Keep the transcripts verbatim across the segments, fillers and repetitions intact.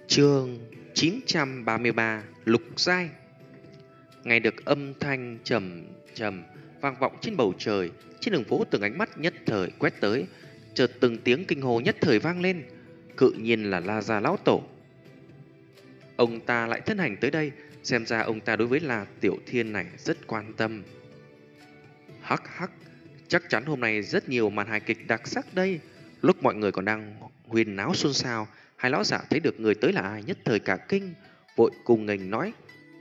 Chương chín trăm ba mươi ba Lục Giai. Nghe được âm thanh trầm trầm vang vọng trên bầu trời, trên đường phố từng ánh mắt nhất thời quét tới, chợt từng tiếng kinh hô nhất thời vang lên. Cự nhiên là La Gia lão tổ. Ông ta lại thân hành tới đây, xem ra ông ta đối với La Tiểu Thiên này rất quan tâm. Hắc hắc, chắc chắn hôm nay rất nhiều màn hài kịch đặc sắc đây. Lúc mọi người còn đang huyên náo xôn xao, hai lão giả thấy được người tới là ai nhất thời cả kinh, vội cùng nghênh nói: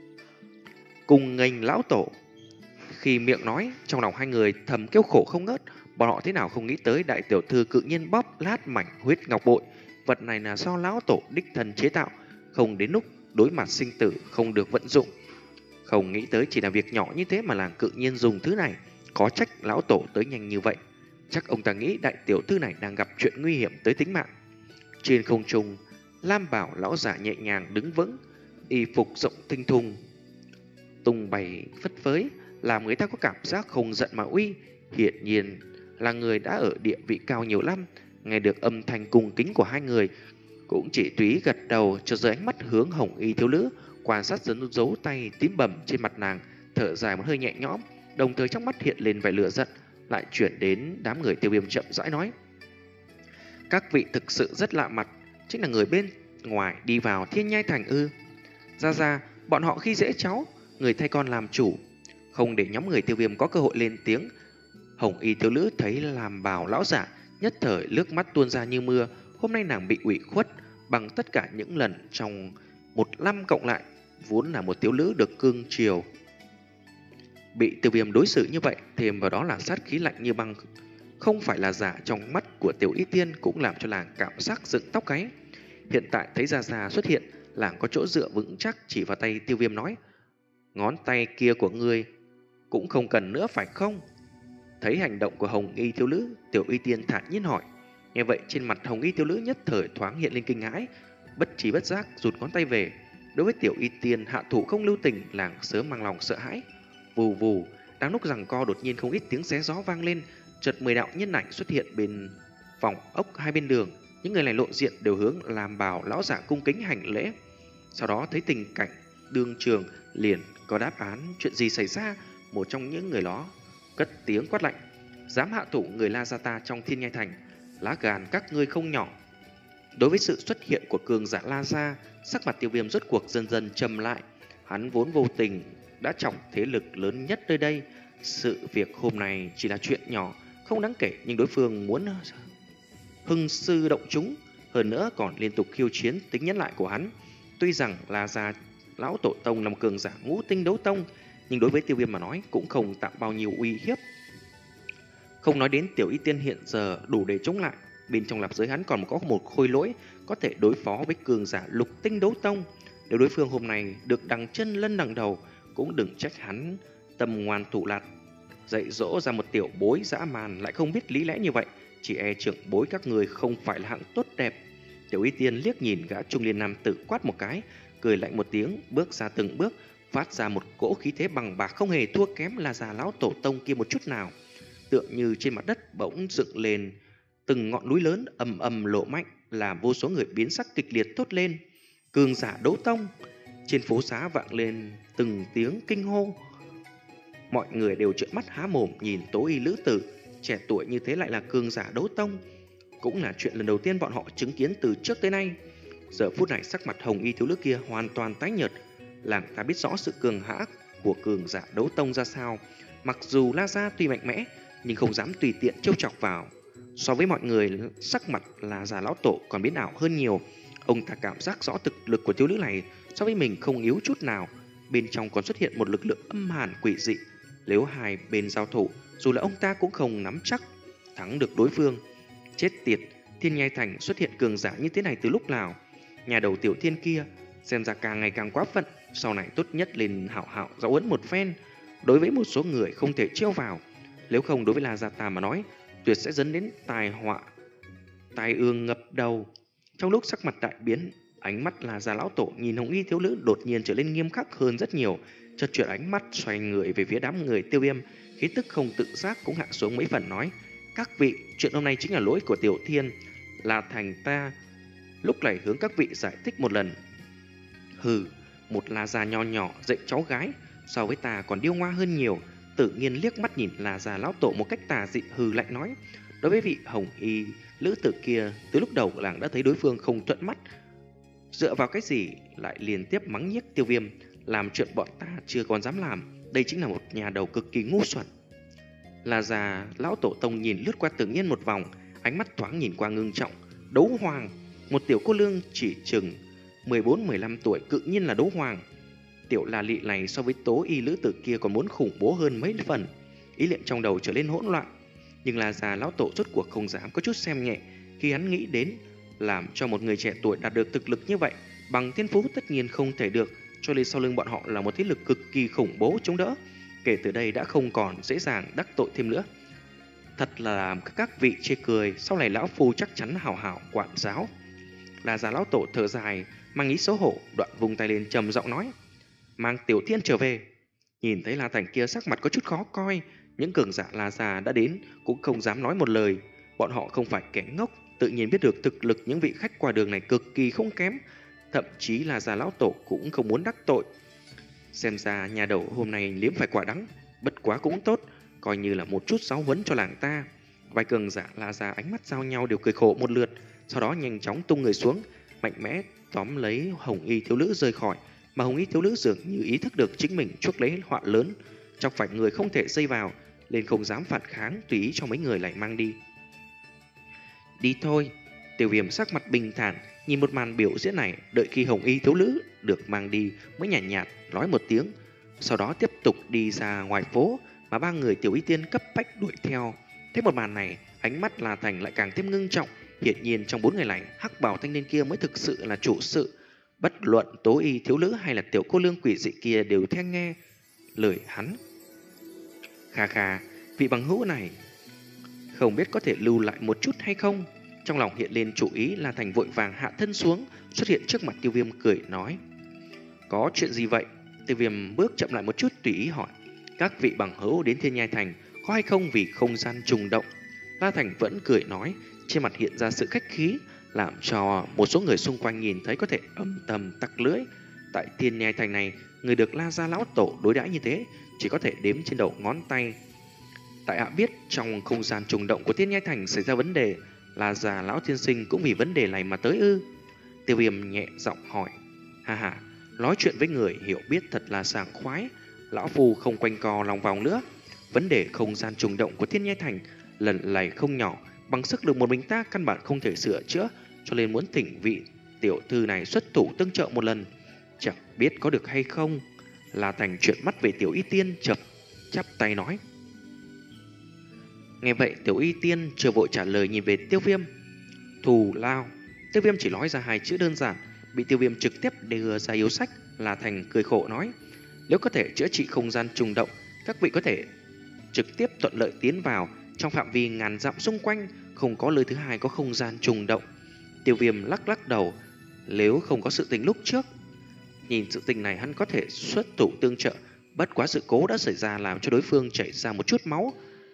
cùng nghênh lão tổ. Khi miệng nói, trong lòng hai người thầm kêu khổ không ngớt. Bọn họ thế nào không nghĩ tới đại tiểu thư cự nhiên bóp lát mảnh huyết ngọc bội. Vật này là do lão tổ đích thân chế tạo, không đến lúc đối mặt sinh tử không được vận dụng. Không nghĩ tới chỉ là việc nhỏ như thế mà làng cự nhiên dùng thứ này. Có trách lão tổ tới nhanh như vậy. Chắc ông ta nghĩ đại tiểu thư này đang gặp chuyện nguy hiểm tới tính mạng. Trên không trung, Lam Bảo lão giả nhẹ nhàng đứng vững, y phục rộng tinh thùng, tung bay phất phới, làm người ta có cảm giác không giận mà uy. Hiển nhiên là người đã ở địa vị cao nhiều năm. Nghe được âm thanh cung kính của hai người, cũng chỉ tùy gật đầu, cho dưới ánh mắt hướng Hồng Y thiếu nữ, quan sát dấu dấu tay tím bầm trên mặt nàng, thở dài một hơi nhẹ nhõm, đồng thời trong mắt hiện lên vẻ lửa giận, lại chuyển đến đám người Tiêu Viêm chậm rãi nói: các vị thực sự rất lạ mặt, chính là người bên ngoài đi vào Thiên Nhai Thành ư? Ra ra, bọn họ khi dễ cháu, người thay con làm chủ. Không để nhóm người Tiêu Viêm có cơ hội lên tiếng, Hồng Y thiếu nữ thấy làm bào lão giả, nhất thời nước mắt tuôn ra như mưa. Hôm nay nàng bị ủy khuất bằng tất cả những lần trong một năm cộng lại, vốn là một thiếu nữ được cưng chiều, bị Tiêu Viêm đối xử như vậy, thêm vào đó là sát khí lạnh như băng, không phải là giả trong mắt của Tiểu Y Tiên, cũng làm cho nàng cảm giác dựng tóc gáy. Hiện tại thấy Gia Gia xuất hiện, nàng có chỗ dựa vững chắc, chỉ vào tay Tiêu Viêm nói: ngón tay kia của ngươi cũng không cần nữa phải không? Thấy hành động của Hồng Y thiếu nữ, Tiểu Y Tiên thản nhiên hỏi. Nghe vậy trên mặt Hồng Y thiếu nữ nhất thời thoáng hiện lên kinh hãi, bất trí bất giác rụt ngón tay về. Đối với Tiểu Y Tiên hạ thủ không lưu tình, nàng sớm mang lòng sợ hãi. Vù vù, đang lúc giằng co, đột nhiên không ít tiếng xé gió vang lên, chợt mười đạo nhân ảnh xuất hiện bên vòng ốc hai bên đường. Những người này lộ diện đều hướng làm bào lão giả cung kính hành lễ. Sau đó thấy tình cảnh đương trường, liền có đáp án chuyện gì xảy ra. Một trong những người đó cất tiếng quát lạnh: dám hạ thủ người La Gia ta trong Thiên Nhai Thành, lá gan các ngươi không nhỏ. Đối với sự xuất hiện của cường giả La Gia, sắc mặt Tiêu Viêm rốt cuộc dần dần trầm lại. Hắn vốn vô tình đã trọng thế lực lớn nhất nơi đây. Sự việc hôm nay chỉ là chuyện nhỏ, không đáng kể, nhưng đối phương muốn hưng sư động chúng, hơn nữa còn liên tục khiêu chiến tính nhẫn lại của hắn. Tuy rằng La Gia lão tổ tông là một cường giả ngũ tinh đấu tông, nhưng đối với Tiêu Viêm mà nói cũng không tạo bao nhiêu uy hiếp. Không nói đến Tiểu Y Tiên hiện giờ đủ để chống lại, bên trong lạp giới hắn còn có một khôi lỗi có thể đối phó với cường giả lục tinh đấu tông. Nếu đối phương hôm nay được đằng chân lân đằng đầu, cũng đừng trách hắn tâm ngoan thủ lạt, dạy dỗ ra một tiểu bối dã man lại không biết lý lẽ như vậy. Chỉ e trưởng bối các người không phải là hạng tốt đẹp. Tiểu Y Tiên liếc nhìn gã trung niên nam tử quát một cái, cười lạnh một tiếng, bước ra từng bước, phát ra một cỗ khí thế bằng bạc không hề thua kém là già lão tổ tông kia một chút nào. Tựa như trên mặt đất bỗng dựng lên từng ngọn núi lớn ầm ầm lộ mạnh, làm vô số người biến sắc kịch liệt thốt lên: cường giả đấu tông! Trên phố xá vang lên từng tiếng kinh hô. Mọi người đều trợn mắt há mồm nhìn Tố Y lữ tử, trẻ tuổi như thế lại là cường giả đấu tông, cũng là chuyện lần đầu tiên bọn họ chứng kiến từ trước tới nay. Giờ phút này sắc mặt Hồng Y thiếu nữ kia hoàn toàn tái nhợt, làm ta biết rõ sự cường hãn của cường giả đấu tông ra sao. Mặc dù La Gia tuy mạnh mẽ, nhưng không dám tùy tiện trêu chọc vào. So với mọi người, sắc mặt là già lão tổ còn biến ảo hơn nhiều. Ông ta cảm giác rõ thực lực của thiếu nữ này so với mình không yếu chút nào. Bên trong còn xuất hiện một lực lượng âm hàn quỷ dị. Nếu hai bên giao thủ, dù là ông ta cũng không nắm chắc thắng được đối phương. Chết tiệt, Thiên Nhai Thành xuất hiện cường giả như thế này từ lúc nào? Nhà đầu Tiểu Thiên kia xem ra càng ngày càng quá phận, sau này tốt nhất lên hảo hảo giáo huấn một phen. Đối với một số người không thể trêu vào, nếu không đối với La Gia ta mà nói, tuyệt sẽ dẫn đến tai họa, tai ương ngập đầu. Trong lúc sắc mặt đại biến, ánh mắt là già lão tổ nhìn Hồng Y thiếu nữ đột nhiên trở nên nghiêm khắc hơn rất nhiều, chợt chuyển ánh mắt xoay người về phía đám người Tiêu Viêm, khí tức không tự giác cũng hạ xuống mấy phần, nói: các vị, chuyện hôm nay chính là lỗi của Tiểu Thiên, là thành ta lúc này hướng các vị giải thích một lần. Hừ, một La già nho nhỏ dạy cháu gái, so với ta còn điêu ngoa hơn nhiều. Tự nhiên liếc mắt nhìn La già lão tổ một cách tà dị, hừ lạnh nói: đối với vị hồng y lữ tử kia, từ lúc đầu làng đã thấy đối phương không thuận mắt, dựa vào cái gì lại liên tiếp mắng nhiếc Tiêu Viêm, làm chuyện bọn ta chưa còn dám làm. Đây chính là một nhà đầu cực kỳ ngu xuẩn. La già lão tổ tông nhìn lướt qua Tự Nhiên một vòng, ánh mắt thoáng nhìn qua ngưng trọng. Đấu hoàng, một tiểu cô lương chỉ chừng mười bốn mười lăm tuổi cự nhiên là đấu hoàng. Tiểu La Lị này so với tố y lữ tử kia còn muốn khủng bố hơn mấy phần. Ý niệm trong đầu trở lên hỗn loạn, nhưng La già lão tổ rốt cuộc không dám có chút xem nhẹ khi hắn nghĩ đến làm cho một người trẻ tuổi đạt được thực lực như vậy bằng thiên phú tất nhiên không thể được, cho nên sau lưng bọn họ là một thế lực cực kỳ khủng bố chống đỡ. Kể từ đây đã không còn dễ dàng đắc tội thêm nữa. Thật là làm các vị chê cười, sau này lão phu chắc chắn hảo hảo quản giáo. La già lão tổ thở dài, mang ý xấu hổ, đoạn vùng tay lên trầm giọng nói: mang Tiểu Thiên trở về. Nhìn thấy La Thành kia sắc mặt có chút khó coi, những cường giả La già đã đến cũng không dám nói một lời. Bọn họ không phải kẻ ngốc, tự nhiên biết được thực lực những vị khách qua đường này cực kỳ không kém. Thậm chí là già lão tổ cũng không muốn đắc tội. Xem ra nhà đầu hôm nay liếm phải quả đắng, bất quá cũng tốt, coi như là một chút giáo huấn cho làng ta. Vài cường giả La già ánh mắt giao nhau đều cười khổ một lượt, sau đó nhanh chóng tung người xuống, mạnh mẽ tóm lấy hồng y thiếu nữ rời khỏi. Mà hồng y thiếu nữ dường như ý thức được chính mình chuốc lấy họa lớn, chọc phải người không thể dây vào, nên không dám phản kháng, tùy ý cho mấy người lại mang đi. Đi thôi. Tiêu Viêm sắc mặt bình thản nhìn một màn biểu diễn này, đợi khi hồng y thiếu nữ được mang đi mới nhàn nhạt, nhạt nói một tiếng, sau đó tiếp tục đi ra ngoài phố, mà ba người Tiểu Y Tiên cấp bách đuổi theo. Thấy một màn này, ánh mắt La Thành lại càng thêm ngưng trọng. Hiển nhiên trong bốn người này, hắc bào thanh niên kia mới thực sự là chủ sự. Bất luận tố y thiếu nữ hay là tiểu cô lương quỷ dị kia đều theo nghe lời hắn. Kha kha, vị bằng hữu này không biết có thể lưu lại một chút hay không? Trong lòng hiện lên chủ ý, La Thành vội vàng hạ thân xuống, xuất hiện trước mặt Tiêu Viêm cười nói: có chuyện gì vậy? Tiêu Viêm bước chậm lại một chút, tùy ý hỏi: các vị bằng hữu đến Thiên Nhai Thành có hay không vì không gian trùng động? La Thành vẫn cười nói, trên mặt hiện ra sự khách khí, làm cho một số người xung quanh nhìn thấy có thể âm thầm tặc lưỡi. Tại Thiên Nhai Thành này, người được La gia lão tổ đối đãi như thế chỉ có thể đếm trên đầu ngón tay. Tại hạ biết trong không gian trùng động của Thiên Nhai Thành xảy ra vấn đề, La gia lão tiên sinh cũng vì vấn đề này mà tới ư? Tiêu Viêm nhẹ giọng hỏi. Ha ha, nói chuyện với người hiểu biết thật là sảng khoái. Lão phu không quanh co lòng vòng nữa. Vấn đề không gian trùng động của Thiên Nhai Thành lần này không nhỏ, bằng sức lực một mình ta căn bản không thể sửa chữa, cho nên muốn thỉnh vị tiểu thư này xuất thủ tương trợ một lần, chẳng biết có được hay không. La Thành chuyển mắt về Tiểu Y Tiên, chập chắp tay nói. Nghe vậy, Tiểu Y Tiên chưa vội trả lời, nhìn về Tiêu Viêm. Thù lao. Tiêu Viêm chỉ nói ra hai chữ đơn giản, bị Tiêu Viêm trực tiếp đưa ra yếu sách. La Thành cười khổ nói: nếu có thể chữa trị không gian trùng động, các vị có thể trực tiếp thuận lợi tiến vào. Trong phạm vi ngàn dặm xung quanh không có nơi thứ hai có không gian trùng động. Tiêu Viêm lắc lắc đầu. Nếu không có sự tình lúc trước, nhìn sự tình này hắn có thể xuất thủ tương trợ, bất quá sự cố đã xảy ra làm cho đối phương chảy ra một chút máu.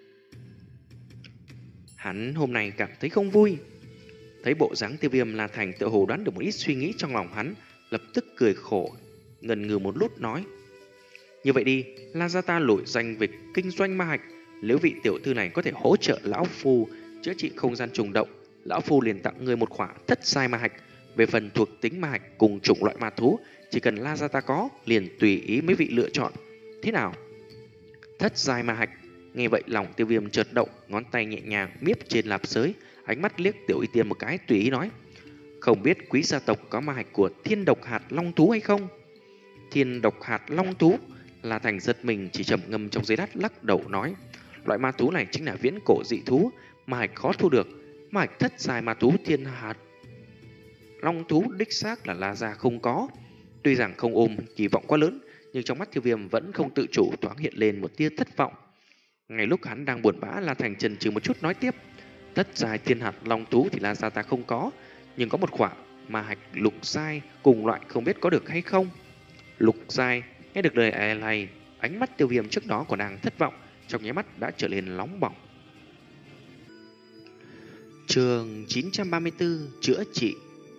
Hắn hôm nay cảm thấy không vui. Thấy bộ dáng Tiêu Viêm, La Thành tự hồ đoán được một ít suy nghĩ trong lòng hắn, lập tức cười khổ, ngần ngừ một lúc nói: như vậy đi, La gia ta nổi danh về kinh doanh ma hạch, nếu vị tiểu thư này có thể hỗ trợ lão phu chữa trị không gian trùng động, lão phu liền tặng người một khỏa thất giai ma hạch. Về phần thuộc tính ma hạch cùng chủng loại ma thú, chỉ cần La gia ta có, liền tùy ý mấy vị lựa chọn. Thế nào? Thất giai ma hạch. Nghe vậy lòng Tiêu Viêm chợt động, ngón tay nhẹ nhàng miếp trên lạp sới, ánh mắt liếc Tiểu Y Tiên một cái, tùy ý nói: không biết quý gia tộc có ma hạch của thiên độc hạt long thú hay không? Thiên độc hạt long thú? La Thành giật mình, chỉ trầm ngâm trong giây lát, lắc đầu nói: loại ma thú này chính là viễn cổ dị thú, ma hạch khó thu được. Ma hạch thất giai ma thú thiên hạt long thú đích xác là La gia không có. Tuy rằng không ôm kỳ vọng quá lớn, nhưng trong mắt Tiêu Viêm vẫn không tự chủ thoáng hiện lên một tia thất vọng. Ngay lúc hắn đang buồn bã, La Thành chần chừ một chút nói tiếp: thất giai thiên hạt long thú thì La gia ta không có, nhưng có một khoản ma hạch lục giai cùng loại, không biết có được hay không? Lục giai. Nghe được lời này, ánh mắt Tiêu Viêm trước đó còn đang thất vọng, trong nháy mắt đã trở nên nóng bỏng. Chương chín trăm ba mươi tư, chữa trị.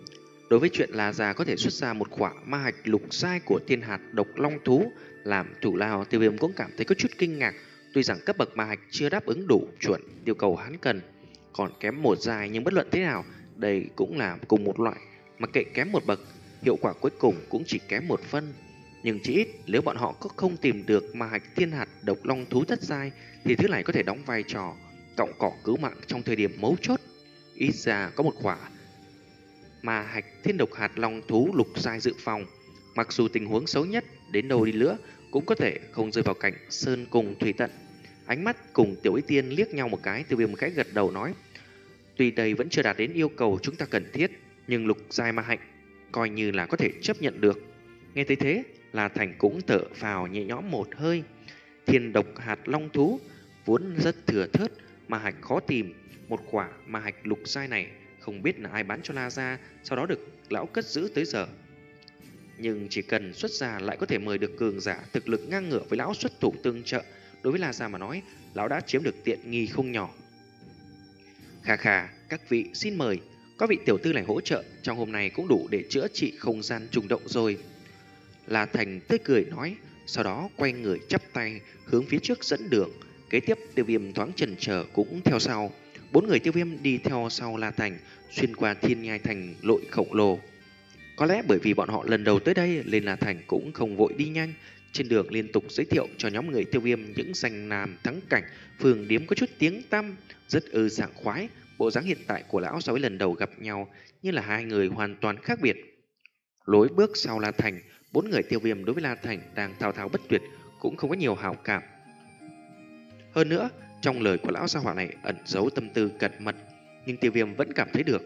Đối với chuyện La Gia có thể xuất ra một quả ma hạch lục giai của thiên hạt độc long thú làm thủ lao, Tiêu Viêm cũng cảm thấy có chút kinh ngạc. Tuy rằng cấp bậc ma hạch chưa đáp ứng đủ chuẩn yêu cầu hắn cần, còn kém một giai, nhưng bất luận thế nào, đây cũng là cùng một loại, mặc kệ kém một bậc, hiệu quả cuối cùng cũng chỉ kém một phân. Nhưng chỉ ít nếu bọn họ có không tìm được ma hạch thiên hạt độc long thú thất giai, thì thứ này có thể đóng vai trò cọng cỏ cứu mạng trong thời điểm mấu chốt. Ít ra có một quả ma hạch thiên độc hạt long thú lục giai dự phòng, mặc dù tình huống xấu nhất đến đâu đi nữa cũng có thể không rơi vào cảnh sơn cùng thủy tận. Ánh mắt cùng Tiểu Ý Tiên liếc nhau một cái, Tiêu Viêm một cái gật đầu nói: tuy đây vẫn chưa đạt đến yêu cầu chúng ta cần thiết, nhưng lục giai ma hạch coi như là có thể chấp nhận được. Nghe thấy thế, La Thành cũng thở phào nhẹ nhõm một hơi. Thiên độc hạt long thú vốn rất thừa thớt, ma hạch khó tìm, một quả ma hạch lục giai này không biết là ai bán cho La Gia, sau đó được lão cất giữ tới giờ. Nhưng chỉ cần xuất ra lại có thể mời được cường giả thực lực ngang ngửa với lão xuất thủ tương trợ, đối với La Gia mà nói, lão đã chiếm được tiện nghi không nhỏ. Khà khà, các vị xin mời, có vị tiểu tư này hỗ trợ, trong hôm nay cũng đủ để chữa trị không gian trùng động rồi. La Thành tươi cười nói, sau đó quay người chắp tay hướng phía trước dẫn đường. Kế tiếp Tiêu Viêm thoáng chần chờ cũng theo sau. Bốn người Tiêu Viêm đi theo sau La Thành, xuyên qua thiên nhai thành lội khổng lồ. Có lẽ bởi vì bọn họ lần đầu tới đây nên La Thành cũng không vội đi nhanh. Trên đường liên tục giới thiệu cho nhóm người Tiêu Viêm những danh nam thắng cảnh, phường điếm có chút tiếng tăm, rất ư sảng khoái. Bộ dáng hiện tại của lão so với lần đầu gặp nhau như là hai người hoàn toàn khác biệt. Lối bước sau La Thành, bốn người Tiêu Viêm đối với La Thành đang thao thao bất tuyệt, cũng không có nhiều hảo cảm. Hơn nữa, trong lời của lão gia hỏa này ẩn giấu tâm tư cẩn mật, nhưng Tiêu Viêm vẫn cảm thấy được.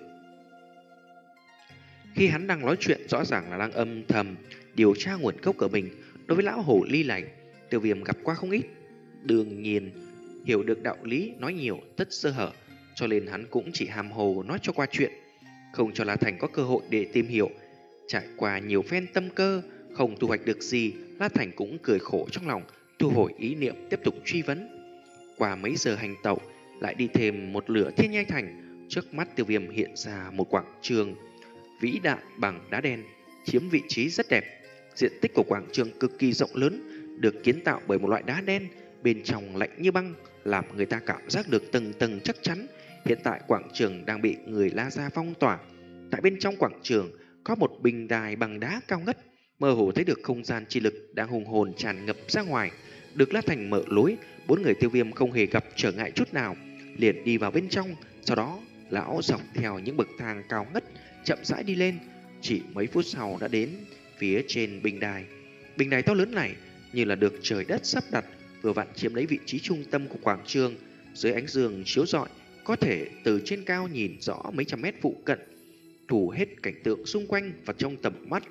Khi hắn đang nói chuyện, rõ ràng là đang âm thầm điều tra nguồn gốc của mình. Đối với lão hồ ly này, Tiêu Viêm gặp qua không ít, đương nhiên hiểu được đạo lý nói nhiều tất sơ hở, cho nên hắn cũng chỉ hàm hồ nói cho qua chuyện, không cho La Thành có cơ hội để tìm hiểu. Trải qua nhiều phen tâm cơ, không thu hoạch được gì, La Thành cũng cười khổ trong lòng, thu hồi ý niệm tiếp tục truy vấn. Qua mấy giờ hành tẩu, lại đi thêm một lửa thiên nhai thành. Trước mắt Tiêu Viêm hiện ra một quảng trường vĩ đại bằng đá đen, chiếm vị trí rất đẹp. Diện tích của quảng trường cực kỳ rộng lớn, được kiến tạo bởi một loại đá đen, bên trong lạnh như băng, làm người ta cảm giác được tầng tầng chắc chắn. Hiện tại quảng trường đang bị người La Gia phong tỏa. Tại bên trong quảng trường có một bình đài bằng đá cao ngất, mơ hồ thấy được không gian chi lực đang hùng hồn tràn ngập ra ngoài. Được La Thành mở lối, bốn người Tiêu Viêm không hề gặp trở ngại chút nào, liền đi vào bên trong. Sau đó lão dọc theo những bậc thang cao ngất chậm rãi đi lên. Chỉ mấy phút sau đã đến phía trên bình đài. Bình đài to lớn này như là được trời đất sắp đặt, vừa vặn chiếm lấy vị trí trung tâm của quảng trường. Dưới ánh dương chiếu rọi, có thể từ trên cao nhìn rõ mấy trăm mét phụ cận, thủ hết cảnh tượng xung quanh vào trong tầm mắt.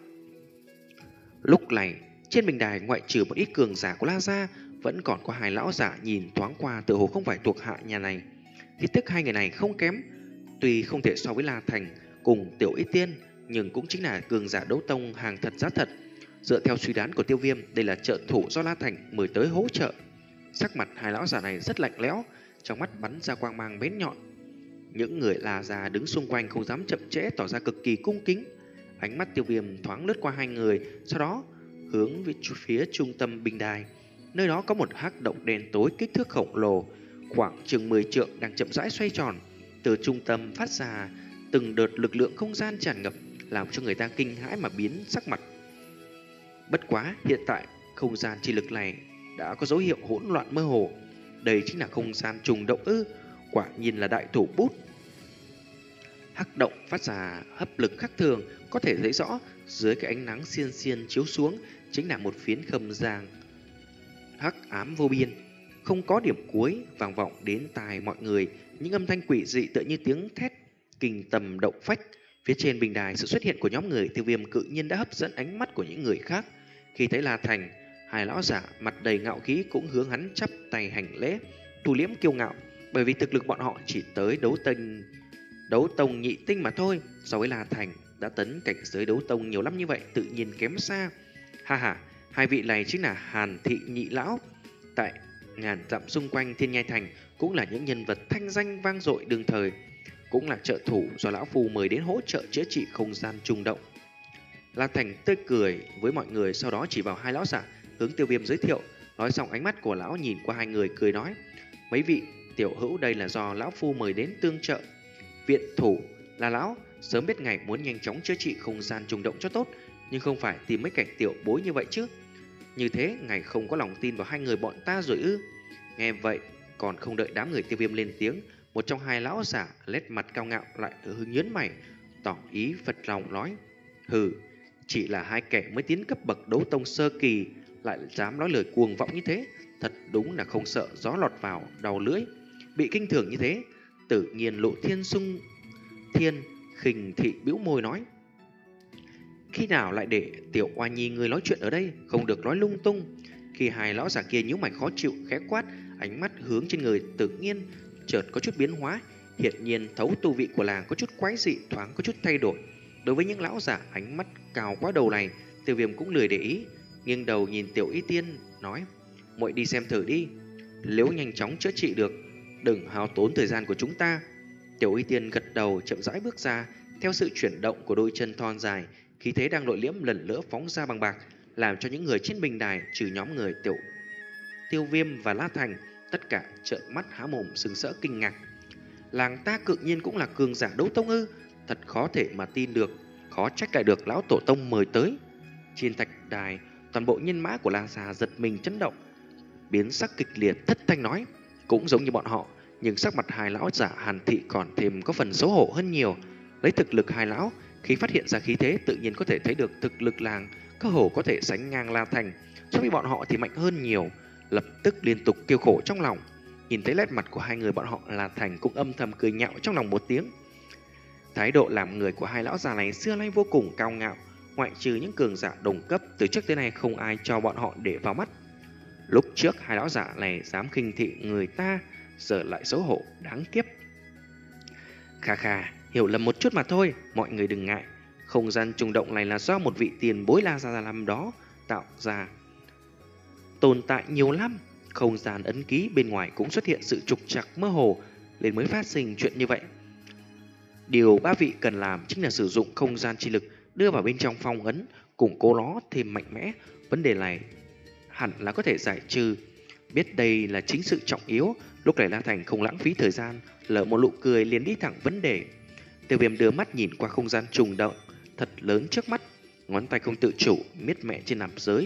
Lúc này trên bình đài, ngoại trừ một ít cường giả của La Gia, vẫn còn có hai lão giả nhìn thoáng qua tựa hồ không phải thuộc hạ nhà này. Khí tức hai người này không kém, tuy không thể so với La Thành cùng Tiểu Ý Tiên, nhưng cũng chính là cường giả đấu tông hàng thật giá thật. Dựa theo suy đoán của Tiêu Viêm, đây là trợ thủ do La Thành mời tới hỗ trợ. Sắc mặt hai lão giả này rất lạnh lẽo, trong mắt bắn ra quang mang bén nhọn. Những người La Gia đứng xung quanh không dám chậm trễ, tỏ ra cực kỳ cung kính. Ánh mắt Tiêu Viêm thoáng lướt qua hai người, sau đó hướng về phía trung tâm bình đài. Nơi đó có một hắc động đen tối kích thước khổng lồ, khoảng chừng mười trượng đang chậm rãi xoay tròn. Từ trung tâm phát ra từng đợt lực lượng không gian tràn ngập, làm cho người ta kinh hãi mà biến sắc mặt. Bất quá hiện tại không gian chi lực này đã có dấu hiệu hỗn loạn mơ hồ. Đây chính là không gian trùng động ư? Quả nhiên là đại thủ bút. Hắc động phát ra hấp lực khác thường, có thể thấy rõ dưới cái ánh nắng xiên xiên chiếu xuống chính là một phiến không gian hắc ám vô biên, không có điểm cuối, vang vọng đến tai mọi người những âm thanh quỷ dị tựa như tiếng thét kinh tâm động phách. Phía trên bình đài, sự xuất hiện của nhóm người Tiêu Viêm cự nhiên đã hấp dẫn ánh mắt của những người khác. Khi thấy La Thành, hai lão giả mặt đầy ngạo khí cũng hướng hắn chắp tay hành lễ, thu liễm kiêu ngạo, bởi vì thực lực bọn họ chỉ tới đấu tông đấu tông nhị tinh mà thôi, so với La Thành đã tấn cảnh giới đấu tông nhiều lắm như vậy tự nhiên kém xa. Ha ha, hai vị này chính là Hàn Thị nhị lão, tại ngàn dặm xung quanh Thiên Nhai thành cũng là những nhân vật thanh danh vang dội đương thời. cũng là trợ thủ do lão phu mời đến hỗ trợ chữa trị không gian trùng động. La Thành tươi cười với mọi người, sau đó chỉ vào hai lão giả hướng Tiêu Viêm giới thiệu. Nói xong ánh mắt của lão nhìn qua hai người cười nói: mấy vị tiểu hữu đây là do lão phu mời đến tương trợ. Viện thủ là lão sớm biết ngài muốn nhanh chóng chữa trị không gian trùng động cho tốt, nhưng không phải tìm mấy cảnh tiểu bối như vậy chứ. Như thế ngài không có lòng tin vào hai người bọn ta rồi ư? Nghe vậy, còn không đợi đám người Tiêu Viêm lên tiếng, một trong hai lão giả lét mặt cao ngạo lại hướng nhớn mày, tỏ ý phật lòng nói: hừ, chỉ là hai kẻ mới tiến cấp bậc đấu tông sơ kỳ lại dám nói lời cuồng vọng như thế, thật đúng là không sợ gió lọt vào đầu lưỡi. Bị kinh thường như thế, tự nhiên Lộ Thiên sung thiên khinh thị bĩu môi nói: khi nào lại để tiểu oa nhi người nói chuyện ở đây, không được nói lung tung. Khi hai lão già kia nhíu mày khó chịu khẽ quát, ánh mắt hướng trên người tự nhiên chợt có chút biến hóa, hiển nhiên thấu tu vị của làng có chút quái dị, thoáng có chút thay đổi. Đối với những lão giả ánh mắt cao quá đầu này, Tiêu Viêm cũng lười để ý, nghiêng đầu nhìn Tiểu Y Tiên nói: muội đi xem thử đi, nếu nhanh chóng chữa trị được, đừng hao tốn thời gian của chúng ta. Tiểu Y Tiên gật đầu, chậm rãi bước ra, theo sự chuyển động của đôi chân thon dài, khí thế đang nội liễm lần nữa phóng ra bằng bạc, làm cho những người trên bình đài trừ nhóm người Tiểu Tiêu Viêm và La Thành tất cả trợn mắt há mồm sừng sỡ kinh ngạc. Làng ta cự nhiên cũng là cường giả đấu tông ư? Thật khó thể mà tin được, khó trách lại được lão tổ tông mời tới. Trên thạch đài, toàn bộ nhân mã của La Gia giật mình chấn động, biến sắc kịch liệt, thất thanh nói: cũng giống như bọn họ, nhưng sắc mặt hai lão giả Hàn Thị còn thêm có phần xấu hổ hơn nhiều. Lấy thực lực hai lão, khi phát hiện ra khí thế tự nhiên có thể thấy được thực lực làng cơ hồ có thể sánh ngang La Thành, so với bọn họ thì mạnh hơn nhiều. Lập tức liên tục kêu khổ trong lòng. Nhìn thấy nét mặt của hai người bọn họ, La Thành cũng âm thầm cười nhạo trong lòng một tiếng. Thái độ làm người của hai lão già này xưa nay vô cùng cao ngạo, ngoại trừ những cường giả đồng cấp, từ trước tới nay không ai cho bọn họ để vào mắt. Lúc trước hai lão giả này dám khinh thị người ta, giờ lại xấu hổ đáng kiếp. Khà khà, hiểu lầm một chút mà thôi, mọi người đừng ngại. Không gian trùng động này là do một vị tiền bối La Gia làm đó tạo ra, tồn tại nhiều lắm. Không gian ấn ký bên ngoài cũng xuất hiện sự trục trặc mơ hồ, nên mới phát sinh chuyện như vậy. Điều ba vị cần làm chính là sử dụng không gian chi lực đưa vào bên trong phong ấn, củng cố nó thêm mạnh mẽ. Vấn đề này hẳn là có thể giải trừ. Biết đây là chính sự trọng yếu, lúc này La Thành không lãng phí thời gian, lỡ một nụ cười liền đi thẳng vấn đề. Tiêu Viêm đưa mắt nhìn qua không gian trùng động thật lớn trước mắt, ngón tay không tự chủ miết mẹ trên nạp giới.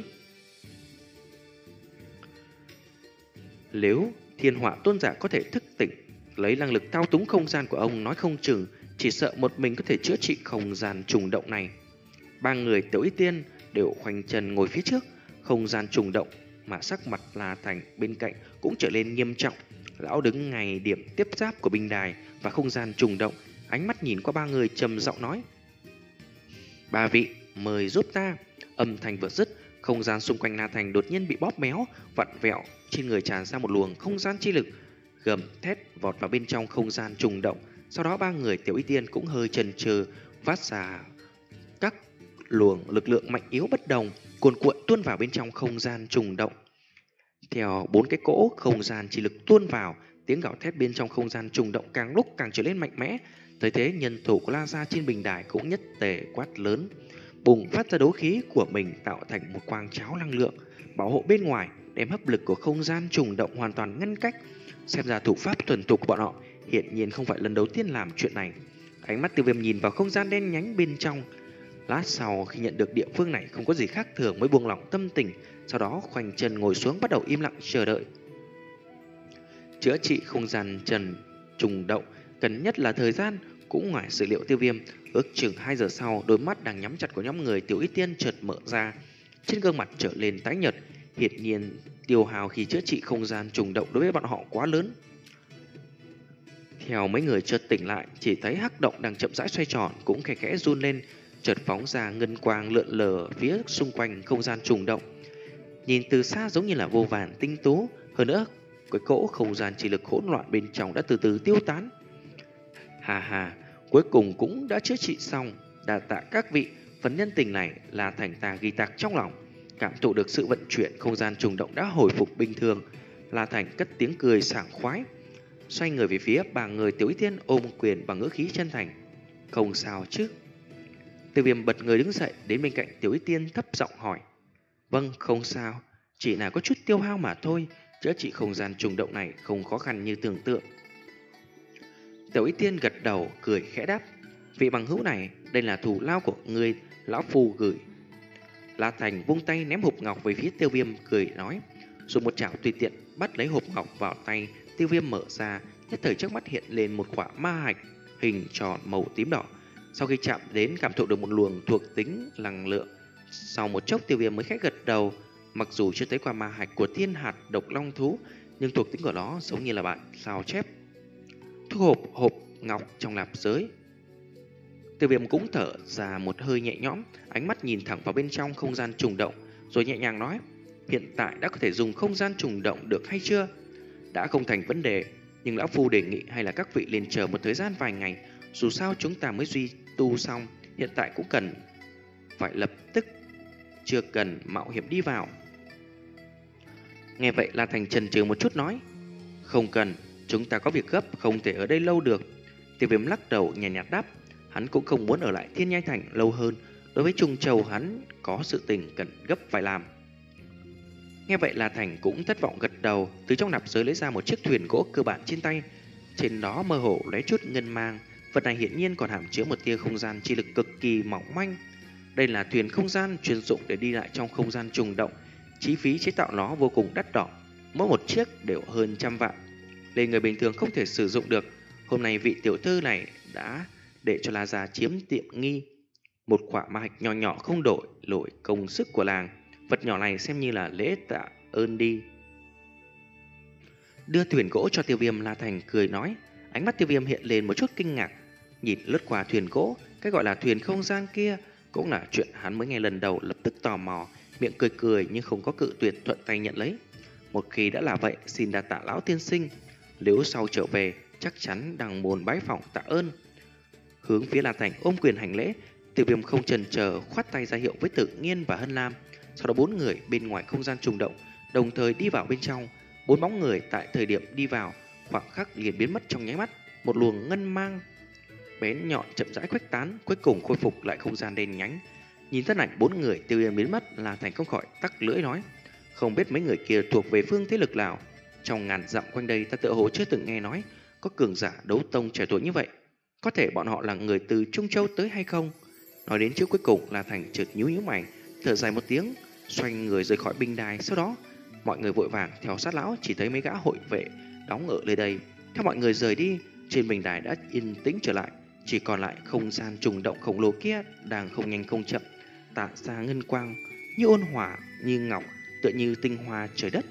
Nếu Thiên Họa Tôn giả có thể thức tỉnh, lấy năng lực thao túng không gian của ông, nói không chừng chỉ sợ một mình có thể chữa trị không gian trùng động này. Ba người Tiểu Y Tiên đều khoanh chân ngồi phía trước không gian trùng động, mà sắc mặt La Thành bên cạnh cũng trở nên nghiêm trọng. Lão đứng ngay điểm tiếp giáp của bình đài và không gian trùng động, ánh mắt nhìn qua ba người trầm giọng nói: ba vị mời giúp ta. Âm thanh vừa dứt, không gian xung quanh La Thành đột nhiên bị bóp méo, vặn vẹo, trên người tràn ra một luồng không gian chi lực, gầm thét vọt vào bên trong không gian trùng động. Sau đó ba người Tiểu Y Tiên cũng hơi chần chừ, phát ra các luồng lực lượng mạnh yếu bất đồng, cuồn cuộn tuôn vào bên trong không gian trùng động. Theo bốn cái cỗ không gian chi lực tuôn vào, tiếng gào thét bên trong không gian trùng động càng lúc càng trở nên mạnh mẽ. Tới thế, nhân thủ của La Gia trên bình đài cũng nhất tề quát lớn, bùng phát ra đấu khí của mình, tạo thành một quang cháo năng lượng bảo hộ bên ngoài, đem hấp lực của không gian trùng động hoàn toàn ngăn cách. Xem ra thủ pháp thuần thục của bọn họ hiển nhiên không phải lần đầu tiên làm chuyện này. Ánh mắt Tiêu Viêm nhìn vào không gian đen nhánh bên trong. Lát sau, khi nhận được địa phương này không có gì khác thường, mới buông lỏng tâm tình, sau đó khoanh chân ngồi xuống, bắt đầu im lặng chờ đợi. Chữa trị không gian trần trùng động cần nhất là thời gian, cũng ngoài sự liệu Tiêu Viêm. Ước chừng hai giờ sau, đôi mắt đang nhắm chặt của nhóm người Tiểu Y Tiên chợt mở ra, trên gương mặt trở lên tái nhợt. Hiển nhiên tiêu hao khi chữa trị không gian trùng động đối với bọn họ quá lớn. Theo mấy người chợt tỉnh lại, chỉ thấy hắc động đang chậm rãi xoay tròn, cũng khẽ khẽ run lên, chợt phóng ra ngân quang lượn lờ phía xung quanh không gian trùng động. Nhìn từ xa giống như là vô vàn tinh tú. Hơn nữa, cái cỗ không gian chỉ lực hỗn loạn bên trong đã từ từ tiêu tán. Hà hà, cuối cùng cũng đã chữa trị xong. Đa tạ các vị, phần nhân tình này là thành ta ghi tạc trong lòng. Cảm thụ được sự vận chuyển không gian trùng động đã hồi phục bình thường, La Thành cất tiếng cười sảng khoái. xoay người về phía ba người. Tiểu Y Tiên ôm quyền bằng ngữ khí chân thành. Không sao chứ? Tiêu Viêm bật người đứng dậy đến bên cạnh Tiểu Y Tiên thấp giọng hỏi. Vâng, không sao, chỉ là có chút tiêu hao mà thôi. Chữa trị không gian trùng động này không khó khăn như tưởng tượng. Tiểu Y Tiên gật đầu cười khẽ đáp. Vị bằng hữu này, đây là thù lao của người, lão phu gửi. La Thành vung tay ném hộp ngọc về phía Tiêu Viêm, cười nói. Dùng một chảo tùy tiện bắt lấy hộp ngọc vào tay. Tiêu Viêm mở ra, nhất thời trước mắt hiện lên một quả ma hạch hình tròn màu tím đỏ. Sau khi chạm đến cảm thụ được một luồng thuộc tính năng lượng. Sau một chốc Tiêu Viêm mới khẽ gật đầu. Mặc dù chưa thấy qua ma hạch của thiên hạt độc long thú, nhưng thuộc tính của nó giống như là bạn sao chép. Thu hộp hộp ngọc trong nạp giới. Tiêu Viêm cũng thở ra một hơi nhẹ nhõm, ánh mắt nhìn thẳng vào bên trong không gian trùng động, rồi nhẹ nhàng nói. Hiện tại đã có thể dùng không gian trùng động được hay chưa? Đã không thành vấn đề, nhưng lão phu đề nghị hay là các vị liền chờ một thời gian vài ngày. Dù sao chúng ta mới duy tu xong, hiện tại cũng cần phải lập tức, chưa cần mạo hiểm đi vào. Nghe vậy La Thành chần chừ một chút nói. Không cần, chúng ta có việc gấp, không thể ở đây lâu được. Tiêu Viêm lắc đầu nhẹ nhạt đáp. Hắn cũng không muốn ở lại Thiên Nhai Thành lâu hơn. Đối với Trung Châu hắn có sự tình cần gấp phải làm. Nghe vậy La Thành cũng thất vọng gật đầu. Từ trong nạp giới lấy ra một chiếc thuyền gỗ cơ bản trên tay. Trên đó mơ hồ lấy chút ngân mang. Vật này hiển nhiên còn hàm chứa một tia không gian chi lực cực kỳ mỏng manh. Đây là thuyền không gian chuyên dụng để đi lại trong không gian trùng động. Chi phí chế tạo nó vô cùng đắt đỏ, mỗi một chiếc đều hơn trăm vạn, nên người bình thường không thể sử dụng được. Hôm nay vị tiểu thư này đã để cho La Gia chiếm tiện nghi. Một quả ma hạch nhỏ nhỏ không đổi lỗi công sức của làng. Vật nhỏ này xem như là lễ tạ ơn đi. Đưa thuyền gỗ cho Tiêu Viêm, La Thành cười nói. Ánh mắt Tiêu Viêm hiện lên một chút kinh ngạc. Nhìn lướt qua thuyền gỗ, cái gọi là thuyền không gian kia cũng là chuyện hắn mới nghe lần đầu, lập tức tò mò, miệng cười cười nhưng không có cự tuyệt, thuận tay nhận lấy. Một khi đã là vậy, xin đa tạ lão tiên sinh. Nếu sau trở về, chắc chắn đằng môn bái phỏng tạ ơn. Hướng phía La Thành ôm quyền hành lễ. Tiêu Viêm không chần chờ khoát tay ra hiệu với Tự Nhiên và Hân Lam. Sau đó bốn người bên ngoài không gian trùng động đồng thời đi vào bên trong. Bốn bóng người tại thời điểm đi vào khoảng khắc liền biến mất trong nháy mắt. Một luồng ngân mang bén nhọn chậm rãi khuếch tán, cuối cùng khôi phục lại không gian đen nhánh. Nhìn thân ảnh bốn người Tiêu Viêm biến mất, La Thành không khỏi tắc lưỡi nói. Không biết mấy người kia thuộc về phương thế lực nào. Trong ngàn dặm quanh đây ta tựa hồ chưa từng nghe nói có cường giả đấu tông trẻ tuổi như vậy. Có thể bọn họ là người từ Trung Châu tới hay không? Nói đến chữ cuối cùng, La Thành chợt nhíu nhíu mày, thở dài một tiếng, xoay người rời khỏi binh đài. Sau đó mọi người vội vàng theo sát lão, chỉ thấy mấy gã hội vệ đóng ở nơi đây. Theo mọi người rời đi, trên bình đài đã yên tĩnh trở lại, chỉ còn lại không gian trùng động khổng lồ kia đang không nhanh không chậm tản ra ngân quang, như ôn hòa như ngọc, tựa như tinh hoa trời đất.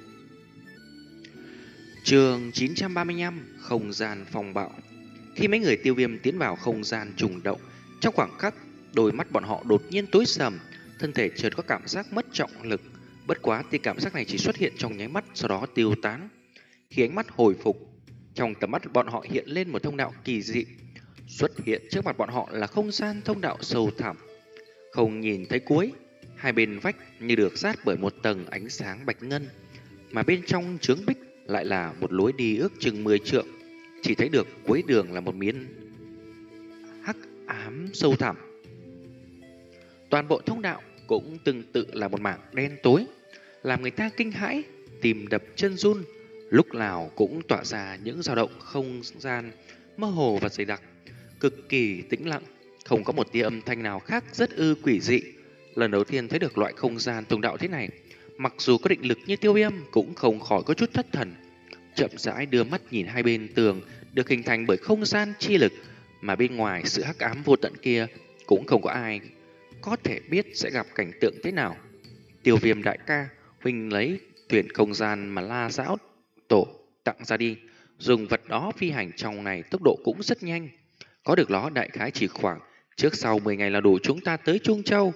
Chương chín trăm ba mươi lăm, không gian phong bạo. Khi mấy người Tiêu Viêm tiến vào không gian trùng động, trong khoảng khắc đôi mắt bọn họ đột nhiên tối sầm, thân thể chợt có cảm giác mất trọng lực. Bất quá thì cảm giác này chỉ xuất hiện trong nháy mắt, sau đó tiêu tán. Khi ánh mắt hồi phục, trong tầm mắt bọn họ hiện lên một thông đạo kỳ dị. Xuất hiện trước mặt bọn họ là không gian thông đạo sâu thẳm, không nhìn thấy cuối. Hai bên vách như được dát bởi một tầng ánh sáng bạch ngân, mà bên trong chướng bích lại là một lối đi ước chừng mười trượng. Chỉ thấy được cuối đường là một miếng hắc ám sâu thẳm. Toàn bộ thông đạo cũng tương tự là một mảng đen tối, làm người ta kinh hãi, tim đập chân run, lúc nào cũng tỏa ra những dao động không gian mơ hồ và dày đặc, cực kỳ tĩnh lặng, không có một tia âm thanh nào khác, rất ư quỷ dị. Lần đầu tiên thấy được loại không gian thông đạo thế này, mặc dù có định lực như Tiêu Viêm cũng không khỏi có chút thất thần. Chậm rãi đưa mắt nhìn hai bên tường được hình thành bởi không gian chi lực, mà bên ngoài sự hắc ám vô tận kia cũng không có ai có thể biết sẽ gặp cảnh tượng thế nào. Tiêu Viêm đại ca, huynh lấy thuyền không gian mà La Giáo Tổ tặng ra đi, dùng vật đó phi hành trong này tốc độ cũng rất nhanh. Có được nó đại khái chỉ khoảng trước sau mười ngày là đủ chúng ta tới Trung Châu.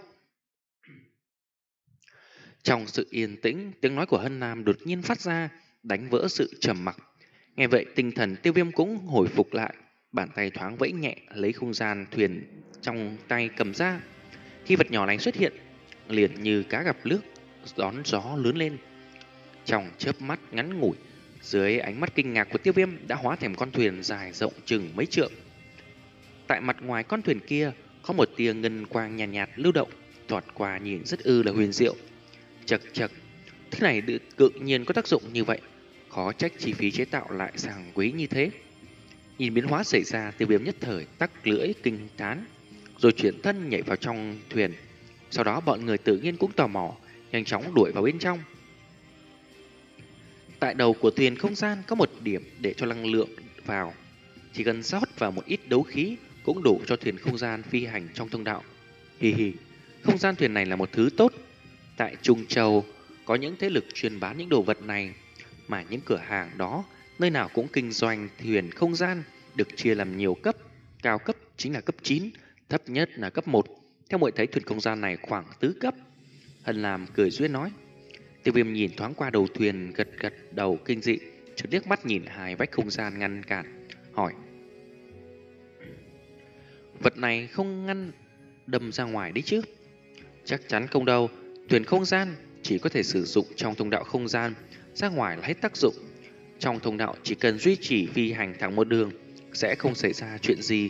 Trong sự yên tĩnh, tiếng nói của Hân Nam đột nhiên phát ra, đánh vỡ sự trầm mặc. Nghe vậy tinh thần Tiêu Viêm cũng hồi phục lại, bàn tay thoáng vẫy nhẹ lấy không gian thuyền trong tay cầm ra. Khi vật nhỏ này xuất hiện, liền như cá gặp nước đón gió lớn lên. Trong chớp mắt ngắn ngủi, Dưới ánh mắt kinh ngạc của Tiêu Viêm đã hóa thành con thuyền dài rộng chừng mấy trượng. Tại mặt ngoài con thuyền kia có một tia ngân quang nhàn nhạt, nhạt lưu động, thoạt qua nhìn rất ư là huyền diệu. Chật chật, thứ này tự tự nhiên có tác dụng như vậy, khó trách chi phí chế tạo lại sang quý như thế. Nhìn biến hóa xảy ra, Tiêu Viêm nhất thời tắc lưỡi kinh thán, rồi chuyển thân nhảy vào trong thuyền. Sau đó bọn người tự nhiên cũng tò mò, nhanh chóng đuổi vào bên trong. Tại đầu của thuyền không gian có một điểm để cho năng lượng vào, chỉ cần rót vào một ít đấu khí cũng đủ cho thuyền không gian phi hành trong thông đạo. Hì hì, không gian thuyền này là một thứ tốt. Tại Trung Châu có những thế lực chuyên bán những đồ vật này, mà những cửa hàng đó nơi nào cũng kinh doanh thuyền không gian, được chia làm nhiều cấp. Cao cấp chính là cấp chín, thấp nhất là cấp một. Theo muội thấy thuyền không gian này khoảng tứ cấp. Hân Lam cười duyên nói. Tiêu Viêm nhìn thoáng qua đầu thuyền, gật gật đầu kinh dị, chợt liếc mắt nhìn hai vách không gian ngăn cản, hỏi: vật này không ngăn đâm ra ngoài đấy chứ? Chắc chắn không đâu, thuyền không gian chỉ có thể sử dụng trong thông đạo không gian, ra ngoài là hết tác dụng. Trong thông đạo chỉ cần duy trì phi hành thẳng một đường, sẽ không xảy ra chuyện gì.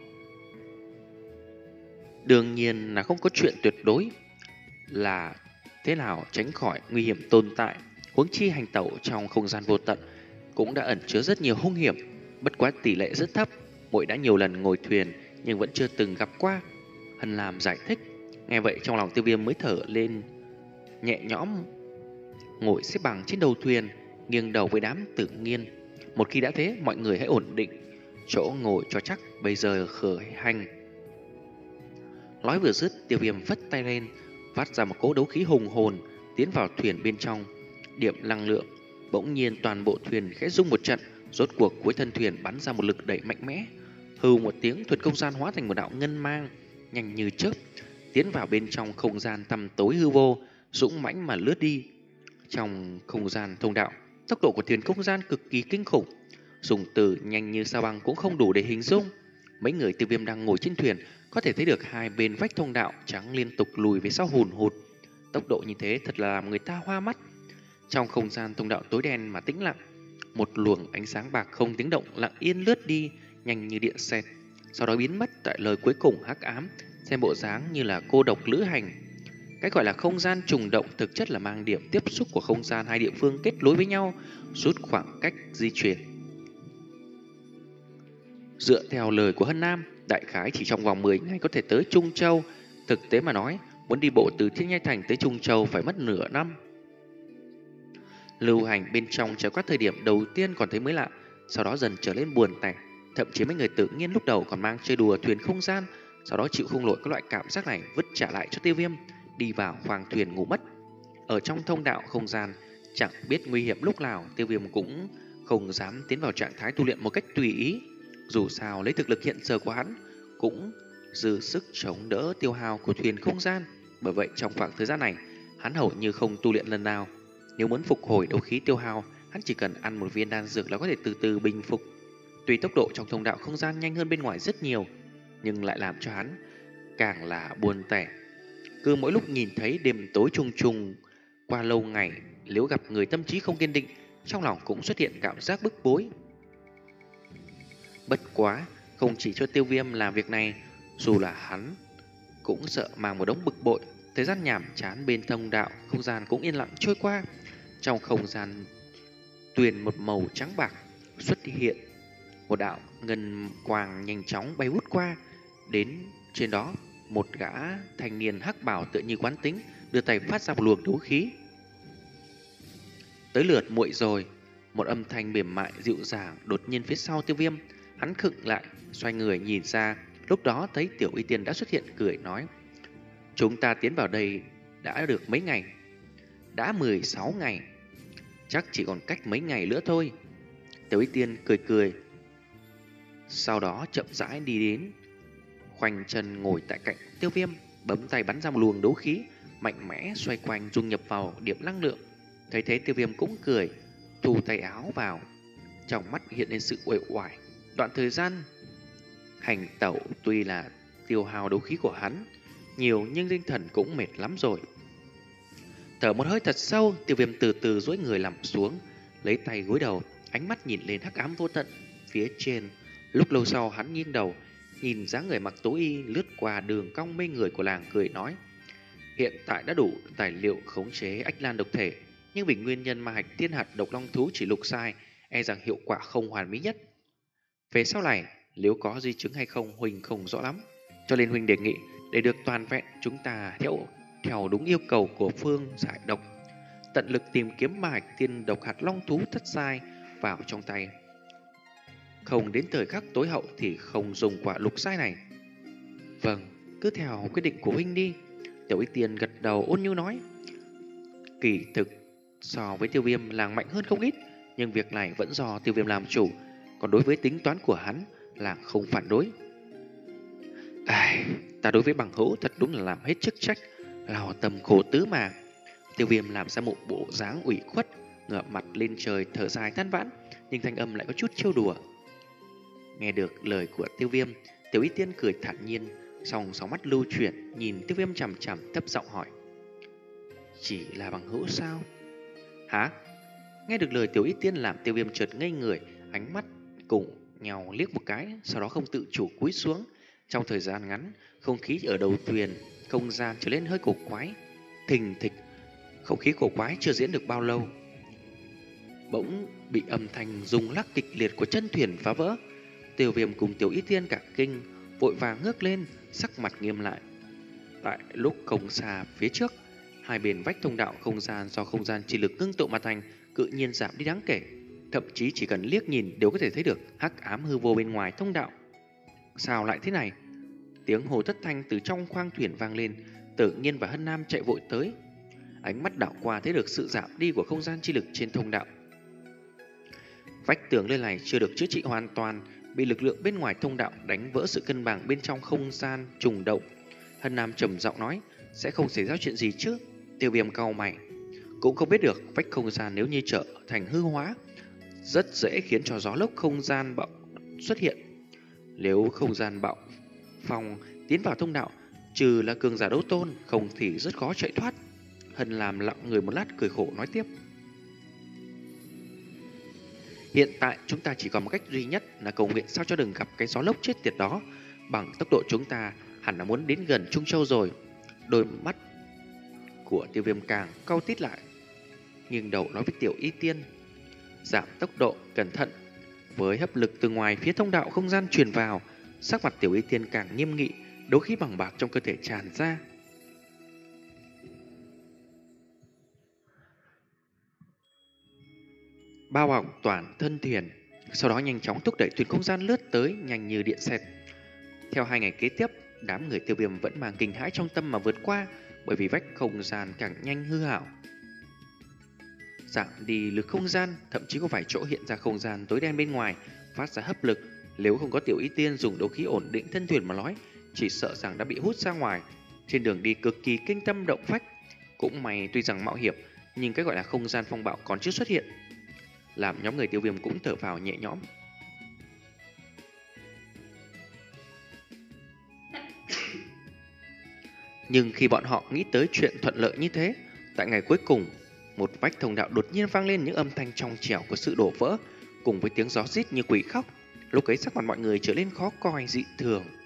Đương nhiên là không có chuyện tuyệt đối là thế nào tránh khỏi nguy hiểm tồn tại. Huống chi hành tẩu trong không gian vô tận cũng đã ẩn chứa rất nhiều hung hiểm, bất quá tỷ lệ rất thấp. Muội đã nhiều lần ngồi thuyền nhưng vẫn chưa từng gặp qua. Hân Lam giải thích. Nghe vậy trong lòng Tiêu Viêm mới thở lên nhẹ nhõm, ngồi xếp bằng trên đầu thuyền, nghiêng đầu với đám tự nhiên. Một khi đã thế, mọi người hãy ổn định chỗ ngồi cho chắc, bây giờ khởi hành. Nói vừa dứt, Tiêu Viêm vất tay lên, phát ra một cỗ đấu khí hùng hồn tiến vào thuyền bên trong. Điểm năng lượng, bỗng nhiên toàn bộ thuyền khẽ rung một trận, rốt cuộc cuối thân thuyền bắn ra một lực đẩy mạnh mẽ. Hừ một tiếng, thuyền không gian hóa thành một đạo ngân mang, nhanh như chớp tiến vào bên trong không gian tăm tối hư vô, dũng mãnh mà lướt đi. Trong không gian thông đạo, tốc độ của thuyền không gian cực kỳ kinh khủng, dùng từ nhanh như sao băng cũng không đủ để hình dung. Mấy người Tiêu Viêm đang ngồi trên thuyền có thể thấy được hai bên vách thông đạo trắng liên tục lùi về sau hùn hụt. Tốc độ như thế thật là làm người ta hoa mắt. Trong không gian thông đạo tối đen mà tĩnh lặng, một luồng ánh sáng bạc không tiếng động lặng yên lướt đi, nhanh như điện xẹt, sau đó biến mất tại lời cuối cùng hắc ám, xem bộ dáng như là cô độc lữ hành. Cái gọi là không gian trùng động thực chất là mang điểm tiếp xúc của không gian hai địa phương kết nối với nhau, rút khoảng cách di chuyển. Dựa theo lời của Hân Nam, đại khái chỉ trong vòng mười ngày có thể tới Trung Châu. Thực tế mà nói, muốn đi bộ từ Thiên Nhai Thành tới Trung Châu phải mất nửa năm. Lưu hành bên trong trải qua thời điểm đầu tiên còn thấy mới lạ, sau đó dần trở lên buồn tẻ. Thậm chí mấy người tự nhiên lúc đầu còn mang chơi đùa thuyền không gian, sau đó chịu không nổi các loại cảm giác này, vứt trả lại cho Tiêu Viêm, đi vào khoang thuyền ngủ mất. Ở trong thông đạo không gian, chẳng biết nguy hiểm lúc nào, Tiêu Viêm cũng không dám tiến vào trạng thái tu luyện một cách tùy ý. Dù sao lấy thực lực hiện giờ của hắn cũng dư sức chống đỡ tiêu hao của thuyền không gian. Bởi vậy trong khoảng thời gian này, hắn hầu như không tu luyện lần nào. Nếu muốn phục hồi đấu khí tiêu hao, hắn chỉ cần ăn một viên đan dược là có thể từ từ bình phục. Tuy tốc độ trong thông đạo không gian nhanh hơn bên ngoài rất nhiều, nhưng lại làm cho hắn càng là buồn tẻ. Cứ mỗi lúc nhìn thấy đêm tối trùng trùng qua lâu ngày, nếu gặp người tâm trí không kiên định, trong lòng cũng xuất hiện cảm giác bức bối. Bất quá, không chỉ cho Tiêu Viêm làm việc này, dù là hắn cũng sợ mang một đống bực bội. Thời gian nhàm chán bên thông đạo không gian cũng yên lặng trôi qua. Trong không gian tuyền một màu trắng bạc xuất hiện một đạo ngân quang nhanh chóng bay vút qua. Đến trên đó, một gã thanh niên hắc bào tựa như quán tính đưa tay phát ra một luồng đấu khí. Tới lượt muội rồi. Một âm thanh mềm mại dịu dàng đột nhiên phía sau Tiêu Viêm. Hắn khựng lại, xoay người nhìn ra, lúc đó thấy Tiểu Y Tiên đã xuất hiện, cười nói: chúng ta tiến vào đây đã được mấy ngày? Đã mười sáu ngày. Chắc chỉ còn cách mấy ngày nữa thôi. Tiểu Y Tiên cười cười, sau đó chậm rãi đi đến, khoanh chân ngồi tại cạnh Tiêu Viêm, bấm tay bắn ra một luồng đấu khí mạnh mẽ xoay quanh dung nhập vào điểm năng lượng. Thấy thế Tiêu Viêm cũng cười, thu tay áo vào, trong mắt hiện lên sự uể oải. Đoạn thời gian hành tẩu tuy là tiêu hao đấu khí của hắn nhiều, nhưng tinh thần cũng mệt lắm rồi. Thở một hơi thật sâu, Tiêu Viêm từ từ duỗi người nằm xuống, lấy tay gối đầu, ánh mắt nhìn lên hắc ám vô tận phía trên. Lúc lâu sau hắn nghiêng đầu, nhìn dáng người mặc tối y lướt qua đường cong mê người của làng, cười nói: hiện tại đã đủ tài liệu khống chế ách lan độc thể, nhưng vì nguyên nhân mà hạch thiên hạt độc long thú chỉ lục sai, e rằng hiệu quả không hoàn mỹ nhất. Về sau này, nếu có di chứng hay không, Huỳnh không rõ lắm, cho nên Huỳnh đề nghị để được toàn vẹn, chúng ta theo theo đúng yêu cầu của phương giải độc, tận lực tìm kiếm ma hạch thiên độc hạt long thú thất sai vào trong tay. Không đến thời khắc tối hậu thì không dùng quả lục sai này. Vâng, cứ theo quyết định của Huynh đi. Tiểu Y Tiên gật đầu ôn nhu nói. Kỳ thực, so với Tiêu Viêm làng mạnh hơn không ít, nhưng việc này vẫn do Tiêu Viêm làm chủ, còn đối với tính toán của hắn, làng không phản đối. Ai, ta đối với bằng hữu thật đúng là làm hết chức trách, lao tâm khổ tứ mà. Tiêu Viêm làm ra một bộ dáng ủy khuất, ngửa mặt lên trời thở dài than vãn, nhưng thanh âm lại có chút trêu đùa. Nghe được lời của Tiêu Viêm, Tiểu Y Tiên cười thản nhiên, song sóng mắt lưu chuyển nhìn Tiêu Viêm chằm chằm, thấp giọng hỏi: chỉ là bằng hữu sao? Hả? Nghe được lời Tiểu Y Tiên làm Tiêu Viêm chợt ngây người, ánh mắt cùng nhau liếc một cái, sau đó không tự chủ cúi xuống. Trong thời gian ngắn, không khí ở đầu thuyền không gian trở nên hơi cổ quái. Thình thịch, không khí cổ quái chưa diễn được bao lâu, bỗng bị âm thanh rung lắc kịch liệt của chân thuyền phá vỡ. Tiêu Viêm cùng Tiểu Y Tiên cả kinh, vội vàng ngước lên, sắc mặt nghiêm lại. Tại lúc không xa phía trước, hai bên vách thông đạo không gian do không gian chi lực ngưng tụ mà thành tự nhiên giảm đi đáng kể, thậm chí chỉ cần liếc nhìn đều có thể thấy được hắc ám hư vô bên ngoài thông đạo. Sao lại thế này? Tiếng hồ thất thanh từ trong khoang thuyền vang lên. Tự Nhiên và Hân Nam chạy vội tới, ánh mắt đảo qua thấy được sự giảm đi của không gian chi lực trên thông đạo. Vách tường lên này chưa được chữa trị hoàn toàn, bị lực lượng bên ngoài thông đạo đánh vỡ sự cân bằng bên trong không gian trùng động. Hân Nam trầm giọng nói: sẽ không xảy ra chuyện gì chứ? Tiêu Viêm cau mày, cũng không biết được. Vách không gian nếu như trở thành hư hóa, rất dễ khiến cho gió lốc không gian bạo xuất hiện. Nếu không gian bạo phong tiến vào thông đạo, trừ là cường giả đấu tôn, không thì rất khó chạy thoát. Hân làm lặng người một lát, cười khổ nói tiếp: hiện tại chúng ta chỉ còn một cách duy nhất là cầu nguyện sao cho đừng gặp cái gió lốc chết tiệt đó. Bằng tốc độ chúng ta hẳn là muốn đến gần Trung Châu rồi. Đôi mắt của Tiêu Viêm càng cau tít lại, nghiêng đầu nói với Tiểu Y Tiên: giảm tốc độ, cẩn thận. Với hấp lực từ ngoài phía thông đạo không gian truyền vào, sắc mặt Tiểu Y Tiên càng nghiêm nghị, đấu khí bằng bạc trong cơ thể tràn ra. Bao bọc toàn thân thuyền, sau đó nhanh chóng thúc đẩy thuyền không gian lướt tới, nhanh như điện xẹt. Theo hai ngày kế tiếp, đám người Tiêu Viêm vẫn mang kinh hãi trong tâm mà vượt qua, bởi vì vách không gian càng nhanh hư hảo, giảm đi lực không gian, thậm chí có vài chỗ hiện ra không gian tối đen bên ngoài, phát ra hấp lực. Nếu không có Tiểu Y Tiên dùng đấu khí ổn định thân thuyền mà nói, chỉ sợ rằng đã bị hút ra ngoài. Trên đường đi cực kỳ kinh tâm động phách. Cũng may tuy rằng mạo hiểm, nhưng cái gọi là không gian phong bạo còn chưa xuất hiện, làm nhóm người Tiêu Viêm cũng thở phào nhẹ nhõm. Nhưng khi bọn họ nghĩ tới chuyện thuận lợi như thế, tại ngày cuối cùng, một vách thông đạo đột nhiên vang lên những âm thanh trong trẻo của sự đổ vỡ, cùng với tiếng gió rít như quỷ khóc. Lúc ấy sắc mặt mọi người trở nên khó coi dị thường.